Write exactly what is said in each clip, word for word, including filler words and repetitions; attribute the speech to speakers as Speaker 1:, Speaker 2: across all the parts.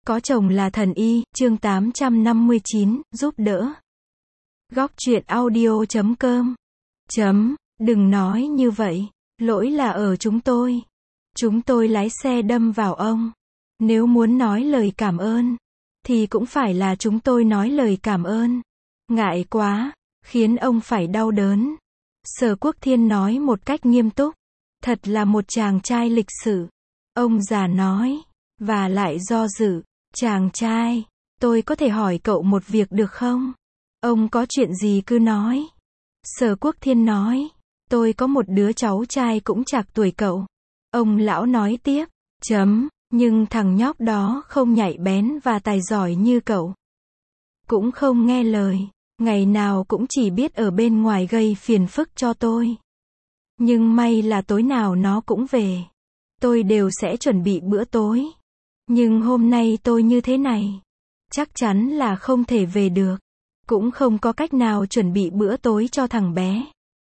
Speaker 1: Có chồng là thần y, chương tám trăm năm mươi chín, giúp đỡ. Góc truyện audio chấm com. Chấm, đừng nói như vậy. Lỗi là ở chúng tôi. Chúng tôi lái xe đâm vào ông. Nếu muốn nói lời cảm ơn, thì cũng phải là chúng tôi nói lời cảm ơn. Ngại quá, khiến ông phải đau đớn. Sở Quốc Thiên nói một cách nghiêm túc. Thật là một chàng trai lịch sự. Ông già nói, và lại do dự. Chàng trai, tôi có thể hỏi cậu một việc được không? Ông có chuyện gì cứ nói. Sở Quốc Thiên nói, tôi có một đứa cháu trai cũng trạc tuổi cậu. Ông lão nói tiếp, chấm, nhưng thằng nhóc đó không nhạy bén và tài giỏi như cậu. Cũng không nghe lời, ngày nào cũng chỉ biết ở bên ngoài gây phiền phức cho tôi. Nhưng may là tối nào nó cũng về. Tôi đều sẽ chuẩn bị bữa tối. Nhưng hôm nay tôi như thế này, chắc chắn là không thể về được. Cũng không có cách nào chuẩn bị bữa tối cho thằng bé.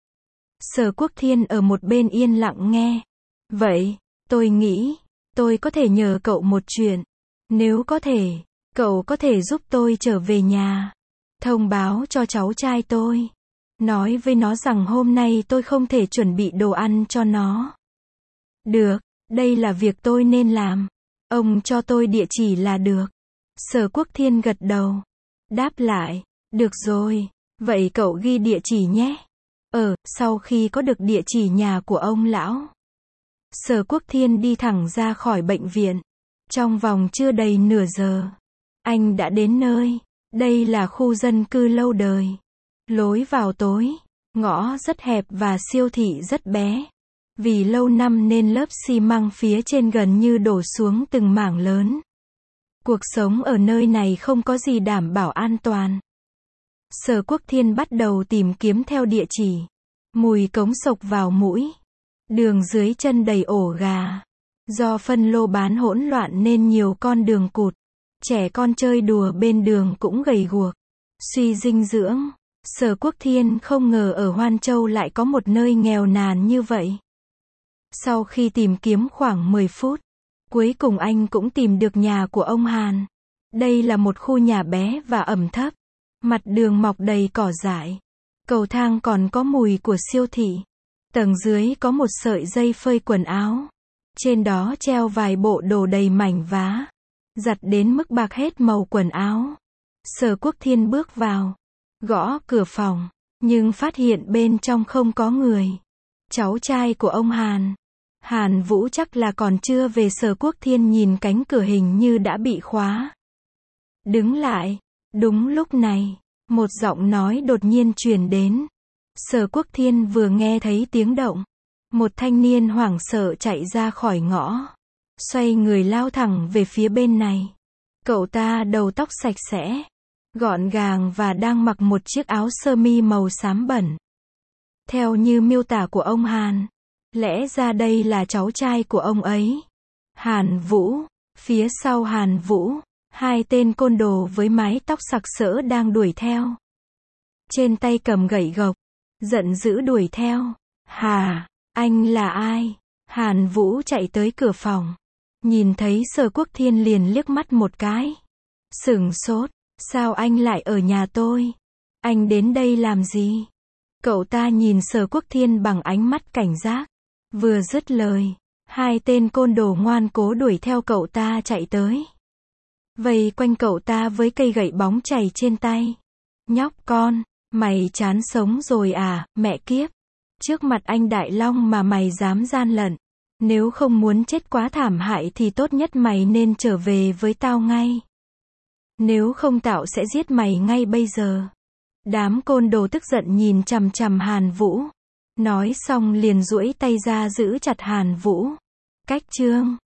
Speaker 1: Sở Quốc Thiên ở một bên yên lặng nghe. Vậy, tôi nghĩ, tôi có thể nhờ cậu một chuyện. Nếu có thể, cậu có thể giúp tôi trở về nhà. Thông báo cho cháu trai tôi. Nói với nó rằng hôm nay tôi không thể chuẩn bị đồ ăn cho nó. Được, đây là việc tôi nên làm. Ông cho tôi địa chỉ là được. Sở Quốc Thiên gật đầu. Đáp lại, được rồi, vậy cậu ghi địa chỉ nhé. Ờ, sau khi có được địa chỉ nhà của ông lão, Sở Quốc Thiên đi thẳng ra khỏi bệnh viện. Trong vòng chưa đầy nửa giờ, anh đã đến nơi. Đây là khu dân cư lâu đời. Lối vào tối, ngõ rất hẹp và siêu thị rất bé. Vì lâu năm nên lớp xi măng phía trên gần như đổ xuống từng mảng lớn. Cuộc sống ở nơi này không có gì đảm bảo an toàn. Sở Quốc Thiên bắt đầu tìm kiếm theo địa chỉ. Mùi cống sộc vào mũi. Đường dưới chân đầy ổ gà. Do phân lô bán hỗn loạn nên nhiều con đường cụt. Trẻ con chơi đùa bên đường cũng gầy guộc. Suy dinh dưỡng. Sở Quốc Thiên không ngờ ở Hoan Châu lại có một nơi nghèo nàn như vậy. Sau khi tìm kiếm khoảng mười phút, cuối cùng anh cũng tìm được nhà của ông Hàn. Đây là một khu nhà bé và ẩm thấp. Mặt đường mọc đầy cỏ dại. Cầu thang còn có mùi của siêu thị. Tầng dưới có một sợi dây phơi quần áo. Trên đó treo vài bộ đồ đầy mảnh vá. Giặt đến mức bạc hết màu quần áo. Sở Quốc Thiên bước vào. Gõ cửa phòng. Nhưng phát hiện bên trong không có người. Cháu trai của ông Hàn. Hàn Vũ chắc là còn chưa về. Sở Quốc Thiên nhìn cánh cửa hình như đã bị khóa. Đứng lại. Đúng lúc này, một giọng nói đột nhiên truyền đến. Sở Quốc Thiên vừa nghe thấy tiếng động. Một thanh niên hoảng sợ chạy ra khỏi ngõ. Xoay người lao thẳng về phía bên này. Cậu ta đầu tóc sạch sẽ, gọn gàng và đang mặc một chiếc áo sơ mi màu xám bẩn. Theo như miêu tả của ông Hàn, lẽ ra đây là cháu trai của ông ấy. Hàn Vũ. Phía sau Hàn Vũ, hai tên côn đồ với mái tóc sặc sỡ đang đuổi theo. Trên tay cầm gậy gộc, giận dữ đuổi theo. Hà, anh là ai? Hàn Vũ chạy tới cửa phòng. Nhìn thấy Sở Quốc Thiên liền liếc mắt một cái. Sửng sốt, sao anh lại ở nhà tôi? Anh đến đây làm gì? Cậu ta nhìn Sở Quốc Thiên bằng ánh mắt cảnh giác. Vừa dứt lời, hai tên côn đồ ngoan cố đuổi theo cậu ta chạy tới. Vây quanh cậu ta với cây gậy bóng chày trên tay. Nhóc con, mày chán sống rồi à, mẹ kiếp. Trước mặt anh Đại Long mà mày dám gian lận. Nếu không muốn chết quá thảm hại thì tốt nhất mày nên trở về với tao ngay. Nếu không tao sẽ giết mày ngay bây giờ. Đám côn đồ tức giận nhìn chằm chằm Hàn Vũ. Nói xong liền duỗi tay ra giữ chặt Hàn Vũ. Cách chương